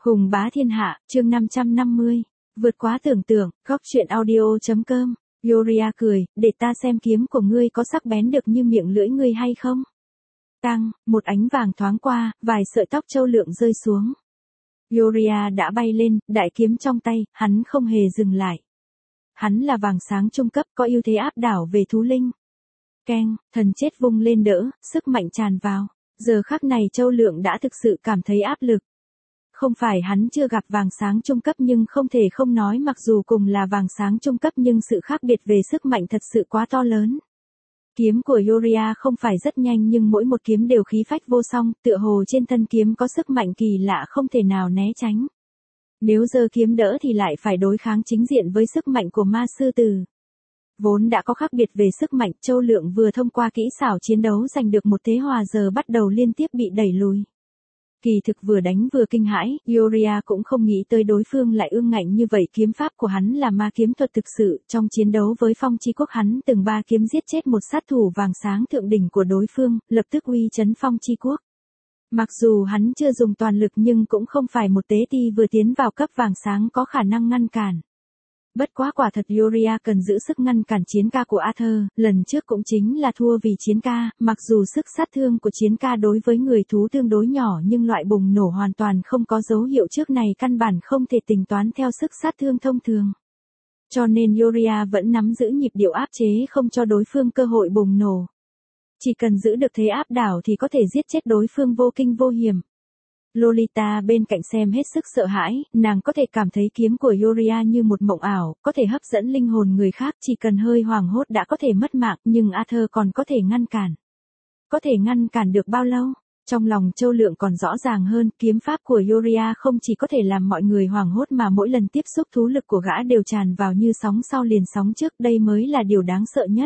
Hùng bá thiên hạ, chương 550. Vượt quá tưởng tượng, góc truyện audio.com. Yoria cười, để ta xem kiếm của ngươi có sắc bén được như miệng lưỡi ngươi hay không. Tăng, một ánh vàng thoáng qua, vài sợi tóc châu lượng rơi xuống. Yoria đã bay lên, đại kiếm trong tay, hắn không hề dừng lại. Hắn là vàng sáng trung cấp, có ưu thế áp đảo về thú linh. Keng, thần chết vung lên đỡ, sức mạnh tràn vào. Giờ khắc này châu lượng đã thực sự cảm thấy áp lực. Không phải hắn chưa gặp vàng sáng trung cấp nhưng không thể không nói mặc dù cùng là vàng sáng trung cấp nhưng sự khác biệt về sức mạnh thật sự quá to lớn. Kiếm của Yoria không phải rất nhanh nhưng mỗi một kiếm đều khí phách vô song, tựa hồ trên thân kiếm có sức mạnh kỳ lạ không thể nào né tránh. Nếu giơ kiếm đỡ thì lại phải đối kháng chính diện với sức mạnh của ma sư tử. Vốn đã có khác biệt về sức mạnh, châu lượng vừa thông qua kỹ xảo chiến đấu giành được một thế hòa giờ bắt đầu liên tiếp bị đẩy lùi. Kỳ thực vừa đánh vừa kinh hãi, Yoria cũng không nghĩ tới đối phương lại ương ngạnh như vậy. Kiếm pháp của hắn là ma kiếm thuật thực sự, trong chiến đấu với Phong Chi Quốc hắn từng 3 kiếm giết chết một sát thủ vàng sáng thượng đỉnh của đối phương, lập tức uy chấn Phong Chi Quốc. Mặc dù hắn chưa dùng toàn lực nhưng cũng không phải một tế ti vừa tiến vào cấp vàng sáng có khả năng ngăn cản. Bất quá quả thật Yoria cần giữ sức ngăn cản chiến ca của Arthur, lần trước cũng chính là thua vì chiến ca, mặc dù sức sát thương của chiến ca đối với người thú tương đối nhỏ nhưng loại bùng nổ hoàn toàn không có dấu hiệu trước này căn bản không thể tính toán theo sức sát thương thông thường. Cho nên Yoria vẫn nắm giữ nhịp điệu áp chế không cho đối phương cơ hội bùng nổ. Chỉ cần giữ được thế áp đảo thì có thể giết chết đối phương vô kinh vô hiểm. Lolita bên cạnh xem hết sức sợ hãi, nàng có thể cảm thấy kiếm của Yoria như một mộng ảo, có thể hấp dẫn linh hồn người khác, chỉ cần hơi hoảng hốt đã có thể mất mạng, nhưng Arthur còn có thể ngăn cản. Có thể ngăn cản được bao lâu? Trong lòng châu lượng còn rõ ràng hơn, kiếm pháp của Yoria không chỉ có thể làm mọi người hoảng hốt mà mỗi lần tiếp xúc thú lực của gã đều tràn vào như sóng sau liền sóng trước, đây mới là điều đáng sợ nhất.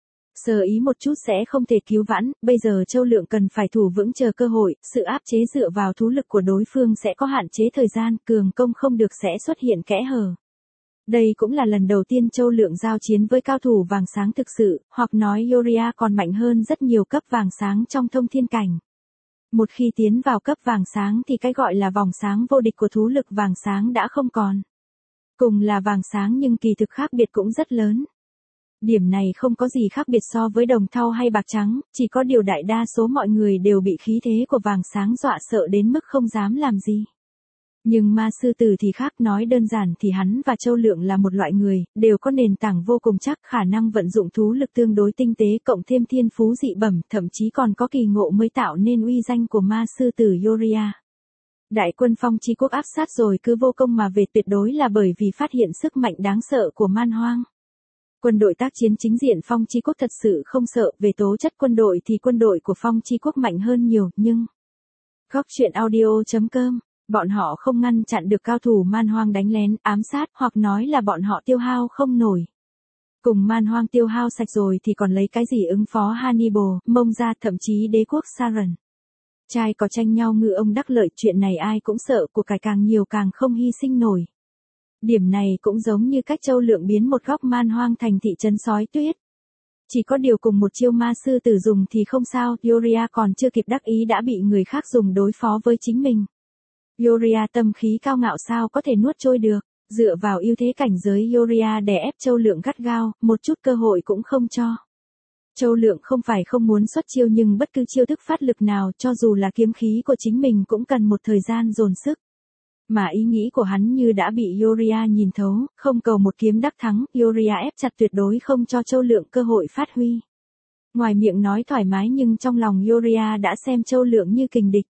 Sơ ý một chút sẽ không thể cứu vãn, bây giờ châu lượng cần phải thủ vững chờ cơ hội, sự áp chế dựa vào thú lực của đối phương sẽ có hạn chế thời gian, cường công không được sẽ xuất hiện kẽ hở. Đây cũng là lần đầu tiên châu lượng giao chiến với cao thủ vàng sáng thực sự, hoặc nói Yoria còn mạnh hơn rất nhiều cấp vàng sáng trong thông thiên cảnh. Một khi tiến vào cấp vàng sáng thì cái gọi là vòng sáng vô địch của thú lực vàng sáng đã không còn. Cùng là vàng sáng nhưng kỳ thực khác biệt cũng rất lớn. Điểm này không có gì khác biệt so với đồng thau hay bạc trắng, chỉ có điều đại đa số mọi người đều bị khí thế của vàng sáng dọa sợ đến mức không dám làm gì. Nhưng ma sư tử thì khác, nói đơn giản thì hắn và châu lượng là một loại người, đều có nền tảng vô cùng chắc, khả năng vận dụng thú lực tương đối tinh tế cộng thêm thiên phú dị bẩm, thậm chí còn có kỳ ngộ mới tạo nên uy danh của ma sư tử Yoria. Đại quân Phong Chi Quốc áp sát rồi cứ vô công mà về tuyệt đối là bởi vì phát hiện sức mạnh đáng sợ của man hoang. Quân đội tác chiến chính diện Phong Chi Quốc thật sự không sợ, về tố chất quân đội thì quân đội của Phong Chi Quốc mạnh hơn nhiều, nhưng góc truyện audio.com, bọn họ không ngăn chặn được cao thủ man hoang đánh lén, ám sát, hoặc nói là bọn họ tiêu hao không nổi. Cùng man hoang tiêu hao sạch rồi thì còn lấy cái gì ứng phó Hannibal, Mông Gia, thậm chí đế quốc Saran. Trai có tranh nhau ngư ông đắc lợi, chuyện này ai cũng sợ, của cải càng nhiều càng không hy sinh nổi. Điểm này cũng giống như cách châu lượng biến một góc man hoang thành thị trấn sói tuyết. Chỉ có điều cùng một chiêu ma sư tử dùng thì không sao, Yoria còn chưa kịp đắc ý đã bị người khác dùng đối phó với chính mình. Yoria tâm khí cao ngạo sao có thể nuốt trôi được, dựa vào ưu thế cảnh giới Yoria đè ép châu lượng gắt gao, một chút cơ hội cũng không cho. Châu lượng không phải không muốn xuất chiêu nhưng bất cứ chiêu thức phát lực nào cho dù là kiếm khí của chính mình cũng cần một thời gian dồn sức. Mà ý nghĩ của hắn như đã bị Yoria nhìn thấu, không cầu một kiếm đắc thắng, Yoria ép chặt tuyệt đối không cho châu lượng cơ hội phát huy. Ngoài miệng nói thoải mái nhưng trong lòng Yoria đã xem châu lượng như kình địch.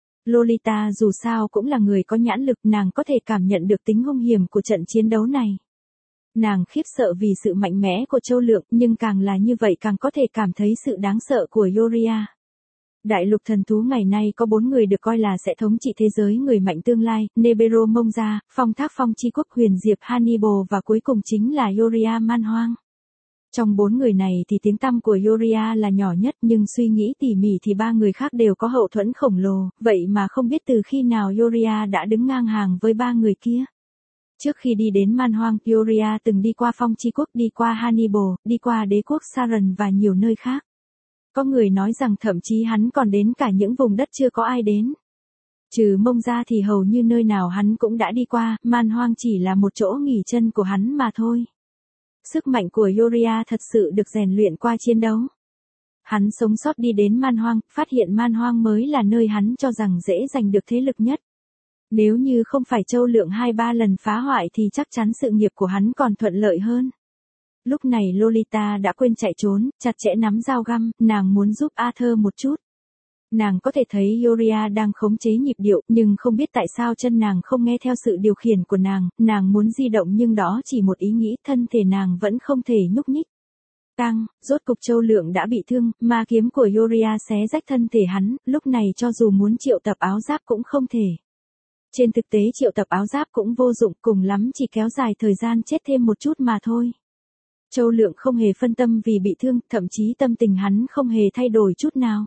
Lolita dù sao cũng là người có nhãn lực, nàng có thể cảm nhận được tính hung hiểm của trận chiến đấu này. Nàng khiếp sợ vì sự mạnh mẽ của châu lượng, nhưng càng là như vậy càng có thể cảm thấy sự đáng sợ của Yoria. Đại lục thần thú ngày nay có 4 người được coi là sẽ thống trị thế giới người mạnh tương lai, Nebero Mông Gia, Phong Thác Phong Chi Quốc, Huyền Diệp Hannibal và cuối cùng chính là Yoria man hoang. Trong 4 người này thì tiếng tăm của Yoria là nhỏ nhất nhưng suy nghĩ tỉ mỉ thì 3 người khác đều có hậu thuẫn khổng lồ, vậy mà không biết từ khi nào Yoria đã đứng ngang hàng với 3 người kia. Trước khi đi đến man hoang, Yoria từng đi qua Phong Chi Quốc, đi qua Hannibal, đi qua đế quốc Saran và nhiều nơi khác. Có người nói rằng thậm chí hắn còn đến cả những vùng đất chưa có ai đến. Trừ Mông ra thì hầu như nơi nào hắn cũng đã đi qua, Man Hoang chỉ là một chỗ nghỉ chân của hắn mà thôi. Sức mạnh của Uriah thật sự được rèn luyện qua chiến đấu. Hắn sống sót đi đến Man Hoang, phát hiện Man Hoang mới là nơi hắn cho rằng dễ giành được thế lực nhất. Nếu như không phải Châu Lượng 2-3 lần phá hoại thì chắc chắn sự nghiệp của hắn còn thuận lợi hơn. Lúc này Lolita đã quên chạy trốn, chặt chẽ nắm dao găm, nàng muốn giúp Arthur một chút. Nàng có thể thấy Uriah đang khống chế nhịp điệu, nhưng không biết tại sao chân nàng không nghe theo sự điều khiển của nàng muốn di động nhưng đó chỉ một ý nghĩ, thân thể nàng vẫn không thể nhúc nhích. Rốt cục Châu Lượng đã bị thương, ma kiếm của Uriah xé rách thân thể hắn, lúc này cho dù muốn triệu tập áo giáp cũng không thể. Trên thực tế triệu tập áo giáp cũng vô dụng, cùng lắm chỉ kéo dài thời gian chết thêm một chút mà thôi. Châu Lượng không hề phân tâm vì bị thương, thậm chí tâm tình hắn không hề thay đổi chút nào.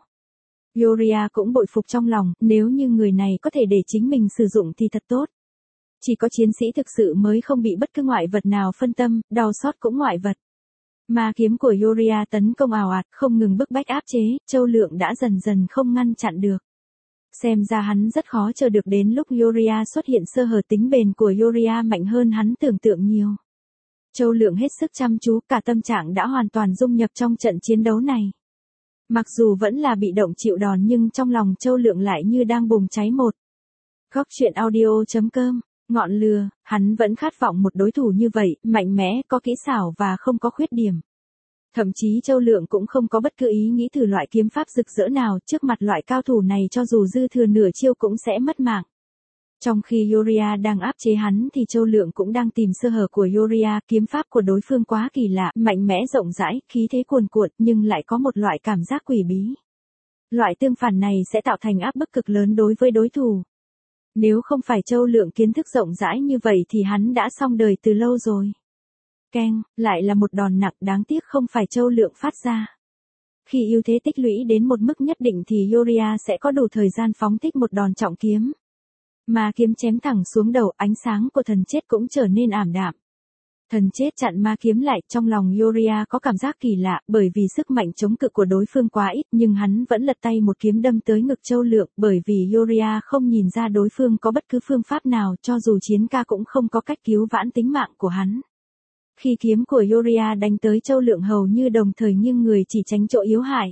Uriah cũng bội phục trong lòng, nếu như người này có thể để chính mình sử dụng thì thật tốt. Chỉ có chiến sĩ thực sự mới không bị bất cứ ngoại vật nào phân tâm, đau xót cũng ngoại vật. Ma kiếm của Uriah tấn công ào ạt, không ngừng bức bách áp chế, Châu Lượng đã dần dần không ngăn chặn được. Xem ra hắn rất khó chờ được đến lúc Uriah xuất hiện, sơ hở tính bền của Uriah mạnh hơn hắn tưởng tượng nhiều. Châu Lượng hết sức chăm chú, cả tâm trạng đã hoàn toàn dung nhập trong trận chiến đấu này. Mặc dù vẫn là bị động chịu đòn nhưng trong lòng Châu Lượng lại như đang bùng cháy một. Góc truyện audio.com, ngọn lửa, hắn vẫn khát vọng một đối thủ như vậy, mạnh mẽ, có kỹ xảo và không có khuyết điểm. Thậm chí Châu Lượng cũng không có bất cứ ý nghĩ thử loại kiếm pháp rực rỡ nào, trước mặt loại cao thủ này cho dù dư thừa nửa chiêu cũng sẽ mất mạng. Trong khi Uriah đang áp chế hắn thì Châu Lượng cũng đang tìm sơ hở của Uriah, kiếm pháp của đối phương quá kỳ lạ, mạnh mẽ rộng rãi, khí thế cuồn cuộn nhưng lại có một loại cảm giác quỷ bí. Loại tương phản này sẽ tạo thành áp bức cực lớn đối với đối thủ. Nếu không phải Châu Lượng kiến thức rộng rãi như vậy thì hắn đã xong đời từ lâu rồi. Keng, lại là một đòn nặng, đáng tiếc không phải Châu Lượng phát ra. Khi ưu thế tích lũy đến một mức nhất định thì Uriah sẽ có đủ thời gian phóng thích một đòn trọng kiếm. Ma kiếm chém thẳng xuống đầu, ánh sáng của thần chết cũng trở nên ảm đạm. Thần chết chặn ma kiếm lại, trong lòng Uriah có cảm giác kỳ lạ, bởi vì sức mạnh chống cự của đối phương quá ít, nhưng hắn vẫn lật tay một kiếm đâm tới ngực Châu Lượng, bởi vì Uriah không nhìn ra đối phương có bất cứ phương pháp nào, cho dù chiến ca cũng không có cách cứu vãn tính mạng của hắn. Khi kiếm của Uriah đánh tới Châu Lượng hầu như đồng thời nghiêng người chỉ tránh chỗ yếu hại.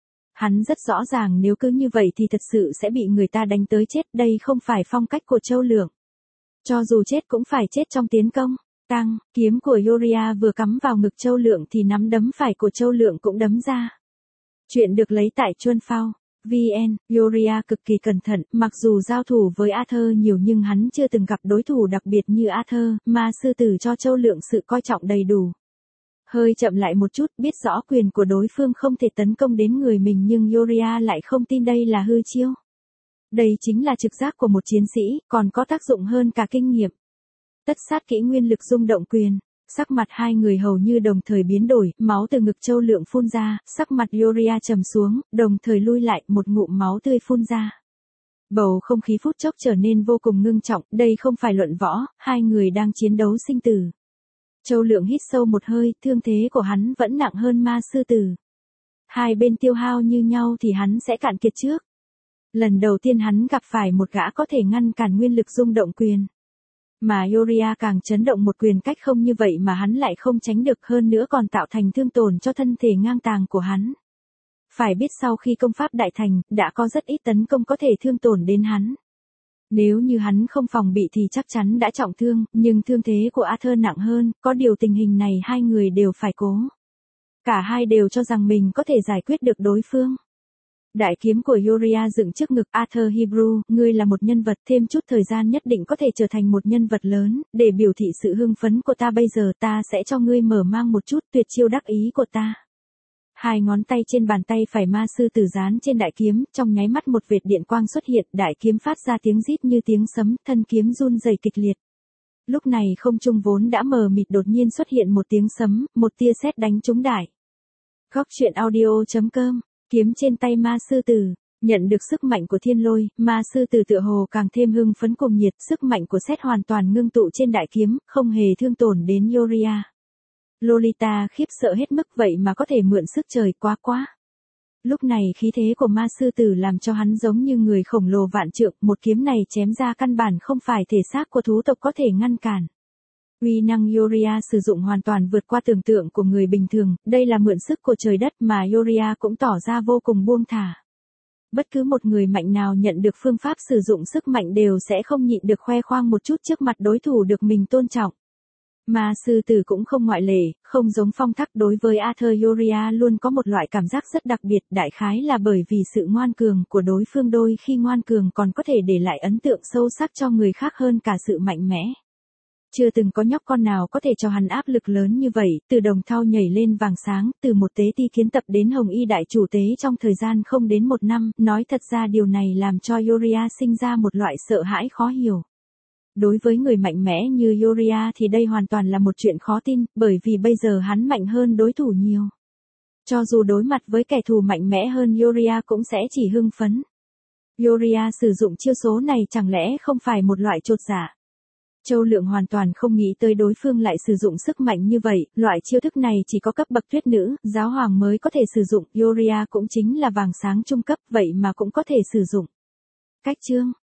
Hắn rất rõ ràng nếu cứ như vậy thì thật sự sẽ bị người ta đánh tới chết, đây không phải phong cách của Châu Lượng. Cho dù chết cũng phải chết trong tiến công. Kiếm của Uriah vừa cắm vào ngực Châu Lượng thì nắm đấm phải của Châu Lượng cũng đấm ra. Chuyện được lấy tại Chuanphao VN, Uriah cực kỳ cẩn thận, mặc dù giao thủ với Arthur nhiều nhưng hắn chưa từng gặp đối thủ đặc biệt như Arthur, mà sư tử cho Châu Lượng sự coi trọng đầy đủ. Hơi chậm lại một chút, biết rõ quyền của đối phương không thể tấn công đến người mình nhưng Uriah lại không tin đây là hư chiêu. Đây chính là trực giác của một chiến sĩ, còn có tác dụng hơn cả kinh nghiệm. Tất sát kỹ nguyên lực rung động quyền. Sắc mặt hai người hầu như đồng thời biến đổi, máu từ ngực Châu Lượng phun ra, sắc mặt Uriah trầm xuống, đồng thời lui lại, một ngụm máu tươi phun ra. Bầu không khí phút chốc trở nên vô cùng ngưng trọng, đây không phải luận võ, hai người đang chiến đấu sinh tử. Châu Lượng hít sâu một hơi, thương thế của hắn vẫn nặng hơn ma sư tử. Hai bên tiêu hao như nhau thì hắn sẽ cạn kiệt trước. Lần đầu tiên hắn gặp phải một gã có thể ngăn cản nguyên lực rung động quyền. Mà Uriah càng chấn động một quyền cách không như vậy mà hắn lại không tránh được, hơn nữa còn tạo thành thương tổn cho thân thể ngang tàng của hắn. Phải biết sau khi công pháp đại thành, đã có rất ít tấn công có thể thương tổn đến hắn. Nếu như hắn không phòng bị thì chắc chắn đã trọng thương, nhưng thương thế của Arthur nặng hơn, có điều tình hình này hai người đều phải cố. Cả hai đều cho rằng mình có thể giải quyết được đối phương. Đại kiếm của Uriah dựng trước ngực Arthur Hebrew, ngươi là một nhân vật, thêm chút thời gian nhất định có thể trở thành một nhân vật lớn, để biểu thị sự hưng phấn của ta bây giờ ta sẽ cho ngươi mở mang một chút tuyệt chiêu đắc ý của ta. Hai ngón tay trên bàn tay phải ma sư tử dán trên đại kiếm, trong nháy mắt một vệt điện quang xuất hiện, đại kiếm phát ra tiếng rít như tiếng sấm, thân kiếm run rẩy kịch liệt. Lúc này không trung vốn đã mờ mịt đột nhiên xuất hiện một tiếng sấm, một tia sét đánh trúng đại. Góc truyện audio.com, kiếm trên tay ma sư tử, nhận được sức mạnh của thiên lôi, ma sư tử tựa hồ càng thêm hưng phấn cùng nhiệt, sức mạnh của sét hoàn toàn ngưng tụ trên đại kiếm, không hề thương tổn đến Uriah. Lolita khiếp sợ hết mức, vậy mà có thể mượn sức trời, quá. Lúc này khí thế của ma sư tử làm cho hắn giống như người khổng lồ vạn trượng, một kiếm này chém ra căn bản không phải thể xác của thú tộc có thể ngăn cản. Uy năng Yoria sử dụng hoàn toàn vượt qua tưởng tượng của người bình thường, đây là mượn sức của trời đất mà Yoria cũng tỏ ra vô cùng buông thả. Bất cứ một người mạnh nào nhận được phương pháp sử dụng sức mạnh đều sẽ không nhịn được khoe khoang một chút trước mặt đối thủ được mình tôn trọng. Ma sư tử cũng không ngoại lệ, không giống Phong Thắc, đối với Arthur Yoria luôn có một loại cảm giác rất đặc biệt, đại khái là bởi vì sự ngoan cường của đối phương, đôi khi ngoan cường còn có thể để lại ấn tượng sâu sắc cho người khác hơn cả sự mạnh mẽ. Chưa từng có nhóc con nào có thể cho hắn áp lực lớn như vậy, từ đồng thau nhảy lên vàng sáng, từ một tế ti kiến tập đến hồng y đại chủ tế trong thời gian không đến 1 năm, nói thật ra điều này làm cho Yoria sinh ra một loại sợ hãi khó hiểu. Đối với người mạnh mẽ như Yoria thì đây hoàn toàn là một chuyện khó tin, bởi vì bây giờ hắn mạnh hơn đối thủ nhiều. Cho dù đối mặt với kẻ thù mạnh mẽ hơn Yoria cũng sẽ chỉ hưng phấn. Yoria sử dụng chiêu số này chẳng lẽ không phải một loại chột dạ? Châu Lượng hoàn toàn không nghĩ tới đối phương lại sử dụng sức mạnh như vậy, loại chiêu thức này chỉ có cấp bậc tuyết nữ, giáo hoàng mới có thể sử dụng, Yoria cũng chính là vàng sáng trung cấp, vậy mà cũng có thể sử dụng. Cách chương